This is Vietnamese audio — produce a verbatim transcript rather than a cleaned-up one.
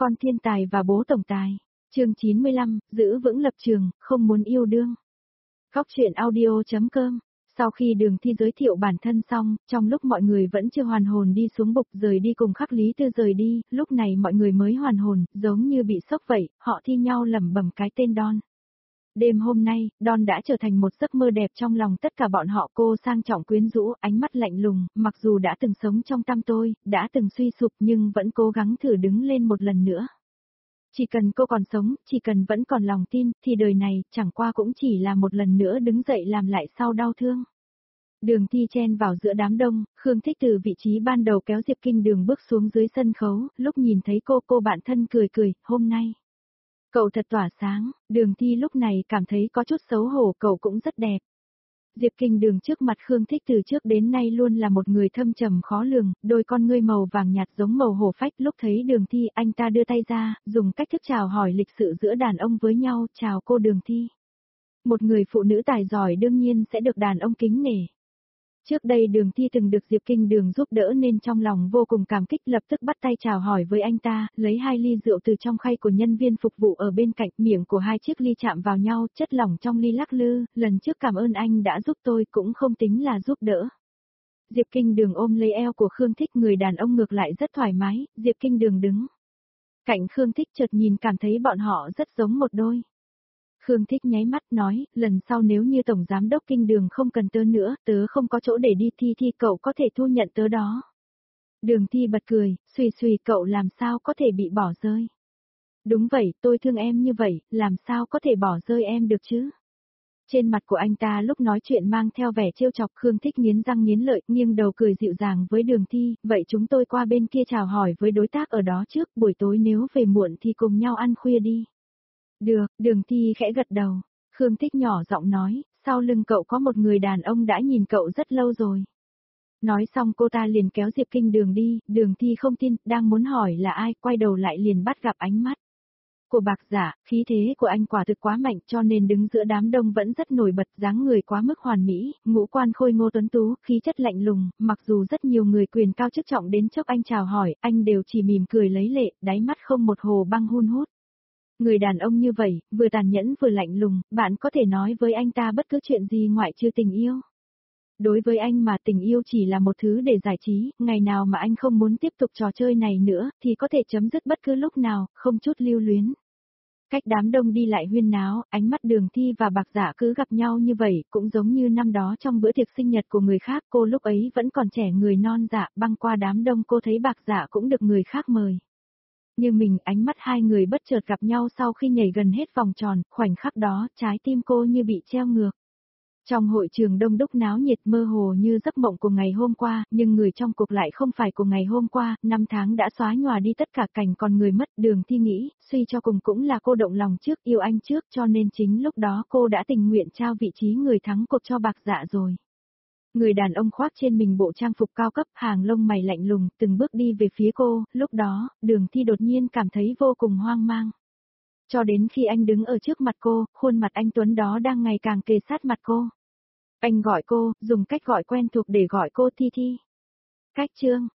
Con thiên tài và bố tổng tài. Chương chín mươi lăm, giữ vững lập trường, không muốn yêu đương. Góc truyện audio chấm com. Sau khi Đường Thi giới thiệu bản thân xong, trong lúc mọi người vẫn chưa hoàn hồn đi xuống bục rời đi cùng Khắc Lý Tư rời đi, lúc này mọi người mới hoàn hồn, giống như bị sốc vậy, họ thi nhau lẩm bẩm cái tên Don. Đêm hôm nay, Don đã trở thành một giấc mơ đẹp trong lòng tất cả bọn họ. Cô sang trọng quyến rũ, ánh mắt lạnh lùng, mặc dù đã từng sống trong tăm tối, đã từng suy sụp nhưng vẫn cố gắng thử đứng lên một lần nữa. Chỉ cần cô còn sống, chỉ cần vẫn còn lòng tin, thì đời này, chẳng qua cũng chỉ là một lần nữa đứng dậy làm lại sau đau thương. Đường Thi chen vào giữa đám đông, Khương Thích từ vị trí ban đầu kéo Diệp Kinh Đường bước xuống dưới sân khấu, lúc nhìn thấy cô, cô bạn thân cười cười, hôm nay. Cậu thật tỏa sáng, Đường Thi lúc này cảm thấy có chút xấu hổ, cậu cũng rất đẹp. Diệp Kinh Đường trước mặt Khương Thích từ trước đến nay luôn là một người thâm trầm khó lường, đôi con ngươi màu vàng nhạt giống màu hổ phách. Lúc thấy Đường Thi, anh ta đưa tay ra, dùng cách thức chào hỏi lịch sự giữa đàn ông với nhau, chào cô Đường Thi. Một người phụ nữ tài giỏi đương nhiên sẽ được đàn ông kính nể. Trước đây Đường Thi từng được Diệp Kinh Đường giúp đỡ nên trong lòng vô cùng cảm kích, lập tức bắt tay chào hỏi với anh ta, lấy hai ly rượu từ trong khay của nhân viên phục vụ ở bên cạnh, miệng của hai chiếc ly chạm vào nhau, chất lỏng trong ly lắc lư, lần trước cảm ơn anh đã giúp tôi cũng không tính là giúp đỡ. Diệp Kinh Đường ôm lấy eo của Khương Thích, người đàn ông ngược lại rất thoải mái, Diệp Kinh Đường đứng cạnh Khương Thích chợt nhìn cảm thấy bọn họ rất giống một đôi. Khương Thích nháy mắt nói, lần sau nếu như Tổng Giám Đốc Kinh Đường không cần tớ nữa, tớ không có chỗ để đi, Thi Thi cậu có thể thu nhận tớ đó. Đường Thi bật cười, xùy xùy, cậu làm sao có thể bị bỏ rơi. Đúng vậy, tôi thương em như vậy, làm sao có thể bỏ rơi em được chứ. Trên mặt của anh ta lúc nói chuyện mang theo vẻ trêu chọc. Khương Thích nghiến răng nghiến lợi, nghiêng đầu cười dịu dàng với Đường Thi, vậy chúng tôi qua bên kia chào hỏi với đối tác ở đó trước, buổi tối nếu về muộn thì cùng nhau ăn khuya đi. Được, Đường Thi khẽ gật đầu. Khương Thích nhỏ giọng nói, sau lưng cậu có một người đàn ông đã nhìn cậu rất lâu rồi. Nói xong cô ta liền kéo Diệp Kinh Đường đi, Đường Thi không tin, đang muốn hỏi là ai, quay đầu lại liền bắt gặp ánh mắt của Bạc Giả. Khí thế của anh quả thực quá mạnh cho nên đứng giữa đám đông vẫn rất nổi bật, dáng người quá mức hoàn mỹ, ngũ quan khôi ngô tuấn tú, khí chất lạnh lùng, mặc dù rất nhiều người quyền cao chức trọng đến chốc anh chào hỏi, anh đều chỉ mỉm cười lấy lệ, đáy mắt không một hồ băng hun hút. Người đàn ông như vậy, vừa tàn nhẫn vừa lạnh lùng, bạn có thể nói với anh ta bất cứ chuyện gì ngoại trừ tình yêu. Đối với anh mà tình yêu chỉ là một thứ để giải trí, ngày nào mà anh không muốn tiếp tục trò chơi này nữa, thì có thể chấm dứt bất cứ lúc nào, không chút lưu luyến. Cách đám đông đi lại huyên náo, ánh mắt Đường Thi và Bạc Giả cứ gặp nhau như vậy, cũng giống như năm đó trong bữa tiệc sinh nhật của người khác, cô lúc ấy vẫn còn trẻ người non dạ, băng qua đám đông cô thấy Bạc Giả cũng được người khác mời. Như mình, ánh mắt hai người bất chợt gặp nhau sau khi nhảy gần hết vòng tròn, khoảnh khắc đó, trái tim cô như bị treo ngược. Trong hội trường đông đúc náo nhiệt mơ hồ như giấc mộng của ngày hôm qua, nhưng người trong cuộc lại không phải của ngày hôm qua, năm tháng đã xóa nhòa đi tất cả cảnh còn người mất. Đường Thi nghĩ, suy cho cùng cũng là cô động lòng trước, yêu anh trước, cho nên chính lúc đó cô đã tình nguyện trao vị trí người thắng cuộc cho Bạc Dạ rồi. Người đàn ông khoác trên mình bộ trang phục cao cấp, hàng lông mày lạnh lùng, từng bước đi về phía cô, lúc đó, Đường Thi đột nhiên cảm thấy vô cùng hoang mang. Cho đến khi anh đứng ở trước mặt cô, khuôn mặt anh tuấn đó đang ngày càng kề sát mặt cô. Anh gọi cô, dùng cách gọi quen thuộc để gọi cô Thi Thi. Cách chương,